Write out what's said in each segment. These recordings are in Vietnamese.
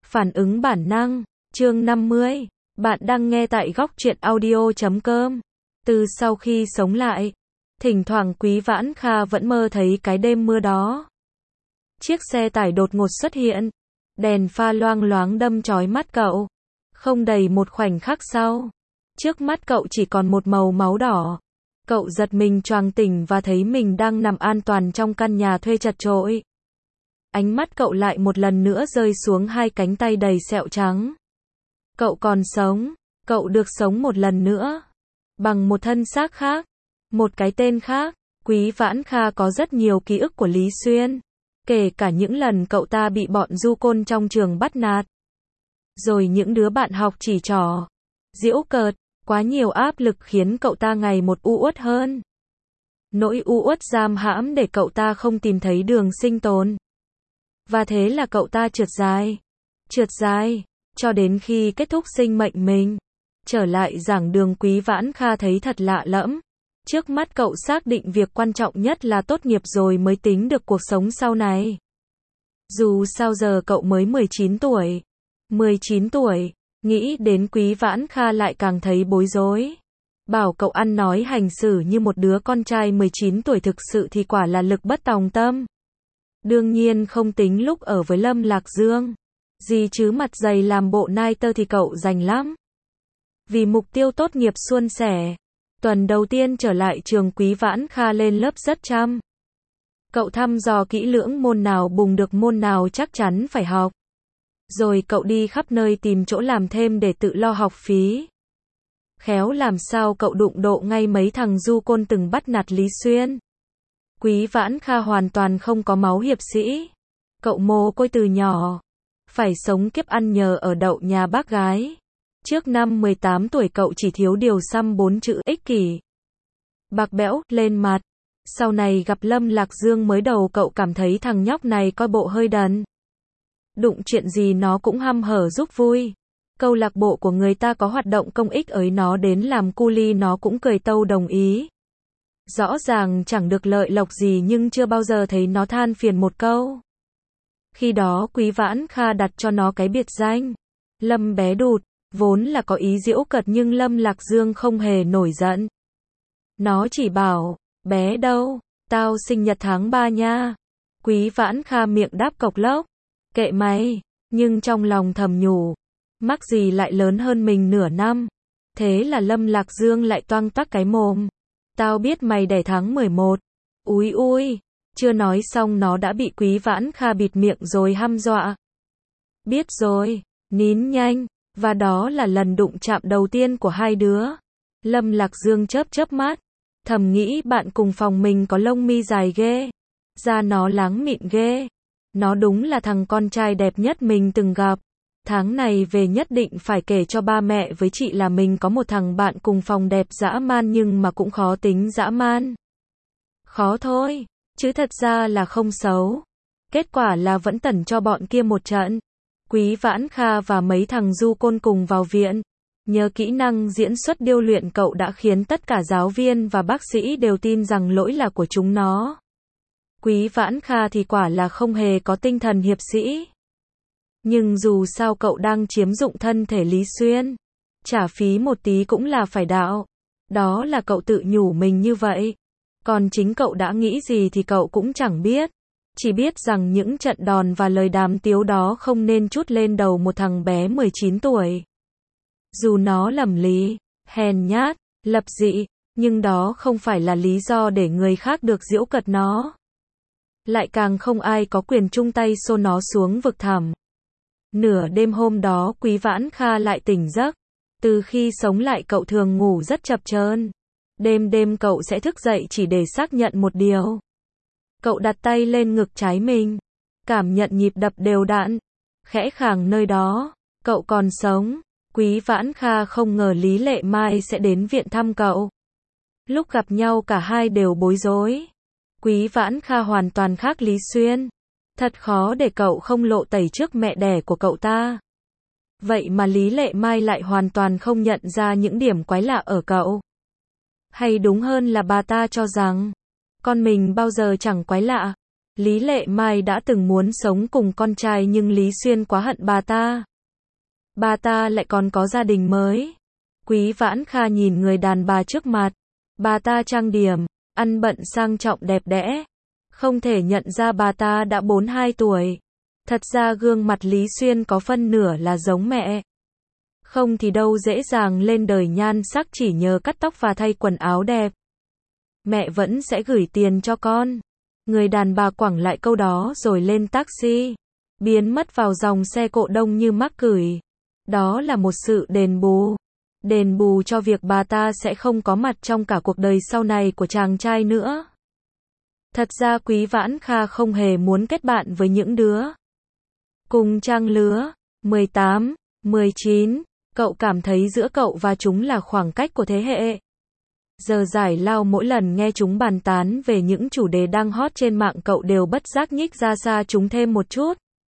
Phản ứng bản năng, chương 50. Bạn đang nghe tại góc truyện audio.com. Từ sau khi sống lại, thỉnh thoảng Quý Vãn Kha vẫn mơ thấy cái đêm mưa đó. Chiếc xe tải đột ngột xuất hiện, đèn pha loang loáng đâm chói mắt cậu. Không đầy một khoảnh khắc sau, trước mắt cậu chỉ còn một màu máu đỏ. Cậu giật mình choàng tỉnh và thấy mình đang nằm an toàn trong căn nhà thuê chật chội. Ánh mắt cậu lại một lần nữa rơi xuống hai cánh tay đầy sẹo trắng. Cậu còn sống, cậu được sống một lần nữa. Bằng một thân xác khác, một cái tên khác. Quý Vãn Kha có rất nhiều ký ức của Lý Xuyên. Kể cả những lần cậu ta bị bọn du côn trong trường bắt nạt. Rồi những đứa bạn học chỉ trỏ, giễu cợt, quá nhiều áp lực khiến cậu ta ngày một u uất hơn. Nỗi u uất giam hãm để cậu ta không tìm thấy đường sinh tồn. Và thế là cậu ta trượt dài, cho đến khi kết thúc sinh mệnh mình. Trở lại giảng đường, Quý Vãn Kha thấy thật lạ lẫm. Trước mắt cậu xác định việc quan trọng nhất là tốt nghiệp rồi mới tính được cuộc sống sau này. Dù sao giờ cậu mới 19 tuổi. 19 tuổi, nghĩ đến Quý Vãn Kha lại càng thấy bối rối. Bảo cậu ăn nói hành xử như một đứa con trai 19 tuổi thực sự thì quả là lực bất tòng tâm. Đương nhiên không tính lúc ở với Lâm Lạc Dương. Gì chứ mặt dày làm bộ nai tơ thì cậu rành lắm. Vì mục tiêu tốt nghiệp suôn sẻ, tuần đầu tiên trở lại trường, Quý Vãn Kha lên lớp rất chăm. Cậu thăm dò kỹ lưỡng môn nào bùng được môn nào chắc chắn phải học. Rồi cậu đi khắp nơi tìm chỗ làm thêm để tự lo học phí. Khéo làm sao cậu đụng độ ngay mấy thằng du côn từng bắt nạt Lý Xuyên. Quý Vãn Kha hoàn toàn không có máu hiệp sĩ. Cậu mồ côi từ nhỏ, phải sống kiếp ăn nhờ ở đậu nhà bác gái. Trước năm 18 tuổi cậu chỉ thiếu điều xăm 4 chữ ích kỷ, bạc bẽo lên mặt. Sau này gặp Lâm Lạc Dương mới đầu cậu cảm thấy thằng nhóc này coi bộ hơi đần. Đụng chuyện gì nó cũng hăm hở giúp vui. Câu lạc bộ của người ta có hoạt động công ích ấy nó đến làm cu li nó cũng cười tâu đồng ý. Rõ ràng chẳng được lợi lộc gì nhưng chưa bao giờ thấy nó than phiền một câu. Khi đó Quý Vãn Kha đặt cho nó cái biệt danh Lâm bé đụt, vốn là có ý giễu cợt nhưng Lâm Lạc Dương không hề nổi giận. Nó chỉ bảo, bé đâu, tao sinh nhật tháng 3 nha. Quý Vãn Kha miệng đáp cộc lốc, kệ mày, nhưng trong lòng thầm nhủ, mắc gì lại lớn hơn mình nửa năm. Thế là Lâm Lạc Dương lại toang toác cái mồm, tao biết mày đẻ tháng 11. Úi ui, chưa nói xong nó đã bị Quý Vãn Kha bịt miệng rồi hăm dọa. Biết rồi, nín nhanh. Và đó là lần đụng chạm đầu tiên của hai đứa. Lâm Lạc Dương chớp chớp mắt, thầm nghĩ bạn cùng phòng mình có lông mi dài ghê, da nó láng mịn ghê. Nó đúng là thằng con trai đẹp nhất mình từng gặp. Tháng này về nhất định phải kể cho ba mẹ với chị là mình có một thằng bạn cùng phòng đẹp dã man nhưng mà cũng khó tính dã man. Khó thôi, chứ thật ra là không xấu. Kết quả là vẫn tẩn cho bọn kia một trận. Quý Vãn Kha và mấy thằng du côn cùng vào viện. Nhờ kỹ năng diễn xuất điêu luyện cậu đã khiến tất cả giáo viên và bác sĩ đều tin rằng lỗi là của chúng nó. Quý Vãn Kha thì quả là không hề có tinh thần hiệp sĩ. Nhưng dù sao cậu đang chiếm dụng thân thể Lý Xuyên. Trả phí một tí cũng là phải đạo. Đó là cậu tự nhủ mình như vậy. Còn chính cậu đã nghĩ gì thì cậu cũng chẳng biết. Chỉ biết rằng những trận đòn và lời đàm tiếu đó không nên trút lên đầu một thằng bé 19 tuổi. Dù nó lầm lý, hèn nhát, lập dị, nhưng đó không phải là lý do để người khác được giễu cợt nó. Lại càng không ai có quyền chung tay xô nó xuống vực thẳm. Nửa đêm hôm đó Quý Vãn Kha lại tỉnh giấc. Từ khi sống lại cậu thường ngủ rất chập chờn. Đêm cậu sẽ thức dậy chỉ để xác nhận một điều. Cậu đặt tay lên ngực trái mình, cảm nhận nhịp đập đều đặn, khẽ khàng nơi đó, cậu còn sống. Quý Vãn Kha không ngờ Lý Lệ Mai sẽ đến viện thăm cậu. Lúc gặp nhau cả hai đều bối rối. Quý Vãn Kha hoàn toàn khác Lý Xuyên. Thật khó để cậu không lộ tẩy trước mẹ đẻ của cậu ta. Vậy mà Lý Lệ Mai lại hoàn toàn không nhận ra những điểm quái lạ ở cậu. Hay đúng hơn là bà ta cho rằng con mình bao giờ chẳng quái lạ. Lý Lệ Mai đã từng muốn sống cùng con trai nhưng Lý Xuyên quá hận bà ta. Bà ta lại còn có gia đình mới. Quý Vãn Kha nhìn người đàn bà trước mặt. Bà ta trang điểm, ăn bận sang trọng đẹp đẽ. Không thể nhận ra bà ta đã 42 tuổi. Thật ra gương mặt Lý Xuyên có phân nửa là giống mẹ. Không thì đâu dễ dàng lên đời nhan sắc chỉ nhờ cắt tóc và thay quần áo đẹp. Mẹ vẫn sẽ gửi tiền cho con. Người đàn bà quẳng lại câu đó rồi lên taxi. Biến mất vào dòng xe cộ đông như mắc cười. Đó là một sự đền bù. Đền bù cho việc bà ta sẽ không có mặt trong cả cuộc đời sau này của chàng trai nữa. Thật ra Quý Vãn Kha không hề muốn kết bạn với những đứa cùng trang lứa, 18, 19, cậu cảm thấy giữa cậu và chúng là khoảng cách của thế hệ. Giờ giải lao mỗi lần nghe chúng bàn tán về những chủ đề đang hot trên mạng cậu đều bất giác nhích ra xa chúng thêm một chút.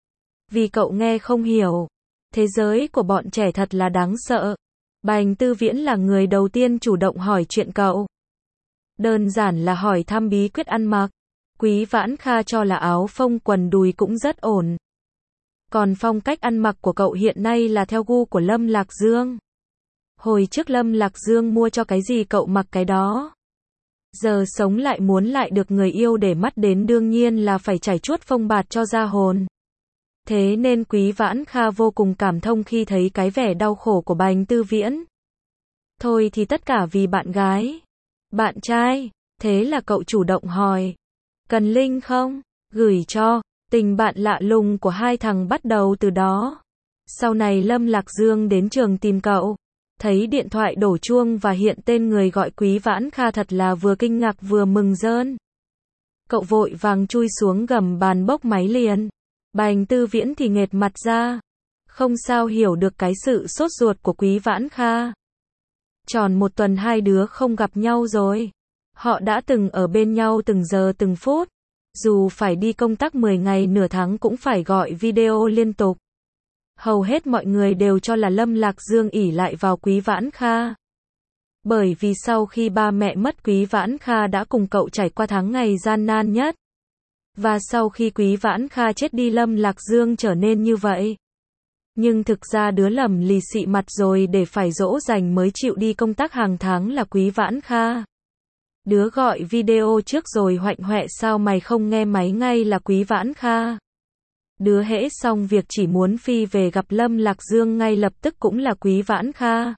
Vì cậu nghe không hiểu. Thế giới của bọn trẻ thật là đáng sợ. Bành Tư Viễn là người đầu tiên chủ động hỏi chuyện cậu. Đơn giản là hỏi thăm bí quyết ăn mặc. Quý Vãn Kha cho là áo phông quần đùi cũng rất ổn. Còn phong cách ăn mặc của cậu hiện nay là theo gu của Lâm Lạc Dương. Hồi trước Lâm Lạc Dương mua cho cái gì cậu mặc cái đó. Giờ sống lại muốn lại được người yêu để mắt đến đương nhiên là phải trải chuốt phông bạt cho ra hồn. Thế nên Quý Vãn Kha vô cùng cảm thông khi thấy cái vẻ đau khổ của Bành Tư Viễn. Thôi thì tất cả vì bạn gái. Bạn trai, thế là cậu chủ động hỏi. Cần link không? Gửi cho. Tình bạn lạ lùng của hai thằng bắt đầu từ đó. Sau này Lâm Lạc Dương đến trường tìm cậu. Thấy điện thoại đổ chuông và hiện tên người gọi Quý Vãn Kha thật là vừa kinh ngạc vừa mừng rơn. Cậu vội vàng chui xuống gầm bàn bốc máy liền. Bành Tư Viễn thì nghệt mặt ra. Không sao hiểu được cái sự sốt ruột của Quý Vãn Kha. Tròn một tuần hai đứa không gặp nhau rồi. Họ đã từng ở bên nhau từng giờ từng phút. Dù phải đi công tác 10 ngày nửa tháng cũng phải gọi video liên tục. Hầu hết mọi người đều cho là Lâm Lạc Dương ỷ lại vào Quý Vãn Kha. Bởi vì sau khi ba mẹ mất Quý Vãn Kha đã cùng cậu trải qua tháng ngày gian nan nhất. Và sau khi Quý Vãn Kha chết đi Lâm Lạc Dương trở nên như vậy. Nhưng thực ra đứa lầm lì xị mặt rồi để phải dỗ dành mới chịu đi công tác hàng tháng là Quý Vãn Kha. Đứa gọi video trước rồi hoạnh hoẹ sao mày không nghe máy ngay là Quý Vãn Kha. Đứa hễ xong việc chỉ muốn phi về gặp Lâm Lạc Dương ngay lập tức cũng là Quý Vãn Kha.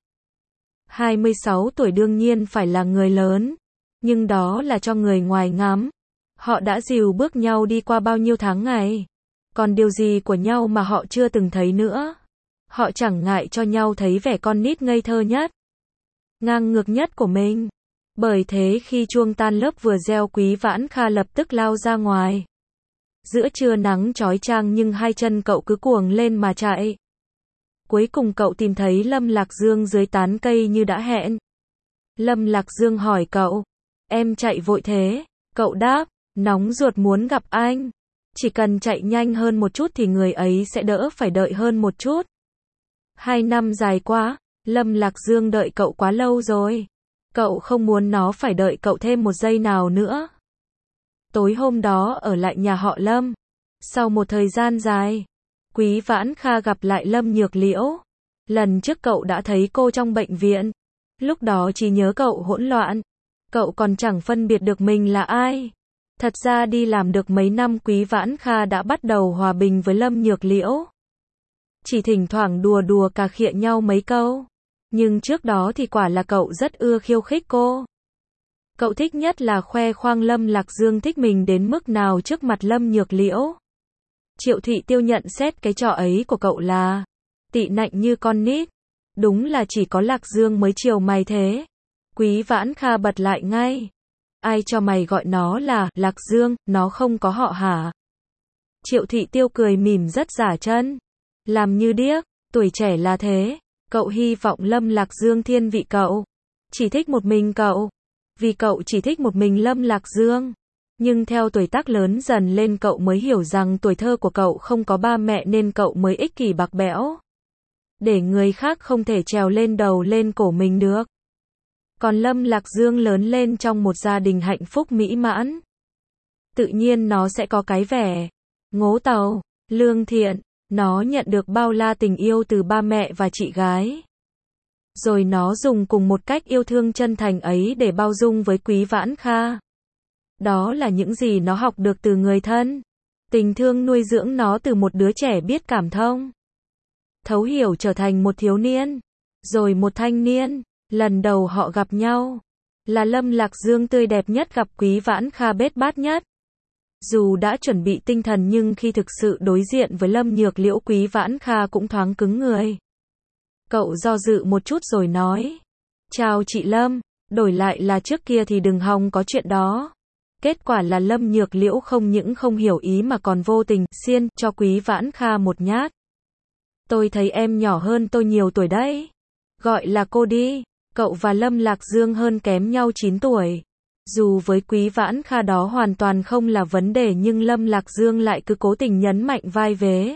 26 tuổi đương nhiên phải là người lớn. Nhưng đó là cho người ngoài ngắm. Họ đã dìu bước nhau đi qua bao nhiêu tháng ngày. Còn điều gì của nhau mà họ chưa từng thấy nữa. Họ chẳng ngại cho nhau thấy vẻ con nít ngây thơ nhất. Ngang ngược nhất của mình. Bởi thế khi chuông tan lớp vừa reo Quý Vãn Kha lập tức lao ra ngoài. Giữa trưa nắng chói chang nhưng hai chân cậu cứ cuồng lên mà chạy. Cuối cùng cậu tìm thấy Lâm Lạc Dương dưới tán cây như đã hẹn. Lâm Lạc Dương hỏi cậu. Em chạy vội thế? Cậu đáp. Nóng ruột muốn gặp anh. Chỉ cần chạy nhanh hơn một chút thì người ấy sẽ đỡ phải đợi hơn một chút. 2 năm dài quá. Lâm Lạc Dương đợi cậu quá lâu rồi. Cậu không muốn nó phải đợi cậu thêm một giây nào nữa. Tối hôm đó ở lại nhà họ Lâm. Sau một thời gian dài, Quý Vãn Kha gặp lại Lâm Nhược Liễu. Lần trước cậu đã thấy cô trong bệnh viện. Lúc đó trí nhớ cậu hỗn loạn. Cậu còn chẳng phân biệt được mình là ai. Thật ra đi làm được mấy năm Quý Vãn Kha đã bắt đầu hòa bình với Lâm Nhược Liễu. Chỉ thỉnh thoảng đùa đùa cà khịa nhau mấy câu. Nhưng trước đó thì quả là cậu rất ưa khiêu khích cô. Cậu thích nhất là khoe khoang Lâm Lạc Dương thích mình đến mức nào trước mặt Lâm Nhược Liễu. Triệu Thị Tiêu nhận xét cái trò ấy của cậu là tị nạnh như con nít. Đúng là chỉ có Lạc Dương mới chiều mày thế. Quý Vãn Kha bật lại ngay. Ai cho mày gọi nó là Lạc Dương, nó không có họ hả? Triệu Thị Tiêu cười mỉm rất giả chân. Làm như điếc, tuổi trẻ là thế. Cậu hy vọng Lâm Lạc Dương thiên vị cậu. Chỉ thích một mình cậu. Vì cậu chỉ thích một mình Lâm Lạc Dương. Nhưng theo tuổi tác lớn dần lên cậu mới hiểu rằng tuổi thơ của cậu không có ba mẹ nên cậu mới ích kỷ bạc bẽo. Để người khác không thể trèo lên đầu lên cổ mình được. Còn Lâm Lạc Dương lớn lên trong một gia đình hạnh phúc mỹ mãn. tự nhiên nó sẽ có cái vẻ ngố tàu, lương thiện. Nó nhận được bao la tình yêu từ ba mẹ và chị gái. Rồi nó dùng cùng một cách yêu thương chân thành ấy để bao dung với Quý Vãn Kha. Đó là những gì nó học được từ người thân. Tình thương nuôi dưỡng nó từ một đứa trẻ biết cảm thông, thấu hiểu trở thành một thiếu niên, rồi một thanh niên. Lần đầu họ gặp nhau, là Lâm Lạc Dương tươi đẹp nhất gặp Quý Vãn Kha bết bát nhất. Dù đã chuẩn bị tinh thần nhưng khi thực sự đối diện với Lâm Nhược Liễu, Quý Vãn Kha cũng thoáng cứng người. Cậu do dự một chút rồi nói: "Chào chị Lâm." Đổi lại là trước kia thì đừng hòng có chuyện đó. Kết quả là Lâm Nhược Liễu không những không hiểu ý mà còn vô tình xiên cho Quý Vãn Kha một nhát. "Tôi thấy em nhỏ hơn tôi nhiều tuổi đấy. Gọi là cô đi." Cậu và Lâm Lạc Dương hơn kém nhau 9 tuổi. Dù với Quý Vãn Kha đó hoàn toàn không là vấn đề nhưng Lâm Lạc Dương lại cứ cố tình nhấn mạnh vai vế,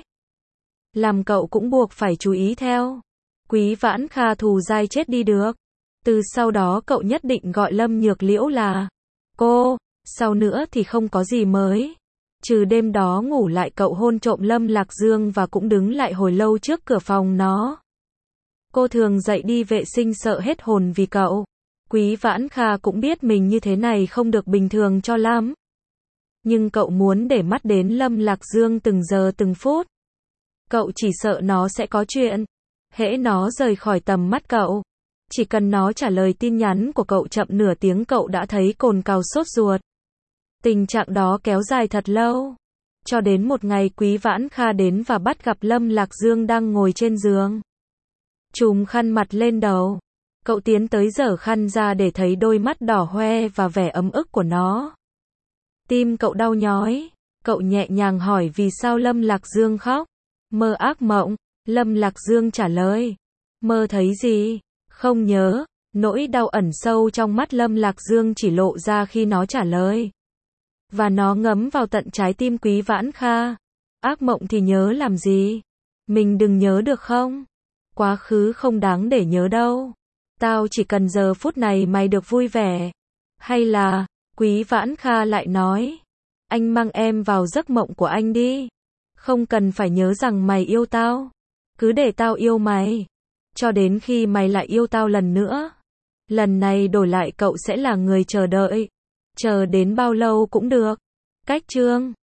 làm cậu cũng buộc phải chú ý theo. Quý Vãn Kha thù dai chết đi được. Từ sau đó cậu nhất định gọi Lâm Nhược Liễu là cô. Sau nữa thì không có gì mới. Trừ đêm đó ngủ lại cậu hôn trộm Lâm Lạc Dương và cũng đứng lại hồi lâu trước cửa phòng nó. Cô thường dậy đi vệ sinh sợ hết hồn vì cậu. Quý Vãn Kha cũng biết mình như thế này không được bình thường cho lắm. Nhưng cậu muốn để mắt đến Lâm Lạc Dương từng giờ từng phút. Cậu chỉ sợ nó sẽ có chuyện. Hễ nó rời khỏi tầm mắt cậu, chỉ cần nó trả lời tin nhắn của cậu chậm nửa tiếng cậu đã thấy cồn cào sốt ruột. Tình trạng đó kéo dài thật lâu. Cho đến một ngày Quý Vãn Kha đến và bắt gặp Lâm Lạc Dương đang ngồi trên giường, trùm khăn mặt lên đầu. Cậu tiến tới giở khăn ra để thấy đôi mắt đỏ hoe và vẻ ấm ức của nó. Tim cậu đau nhói. Cậu nhẹ nhàng hỏi vì sao Lâm Lạc Dương khóc. Mơ ác mộng. Lâm Lạc Dương trả lời. Mơ thấy gì? Không nhớ. Nỗi đau ẩn sâu trong mắt Lâm Lạc Dương chỉ lộ ra khi nó trả lời. Và nó ngấm vào tận trái tim Quý Vãn Kha. Ác mộng thì nhớ làm gì? Mình đừng nhớ được không? Quá khứ không đáng để nhớ đâu. Tao chỉ cần giờ phút này mày được vui vẻ. Hay là, Quý Vãn Kha lại nói, anh mang em vào giấc mộng của anh đi. Không cần phải nhớ rằng mày yêu tao. Cứ để tao yêu mày. Cho đến khi mày lại yêu tao lần nữa. Lần này đổi lại cậu sẽ là người chờ đợi. Chờ đến bao lâu cũng được. Cách chương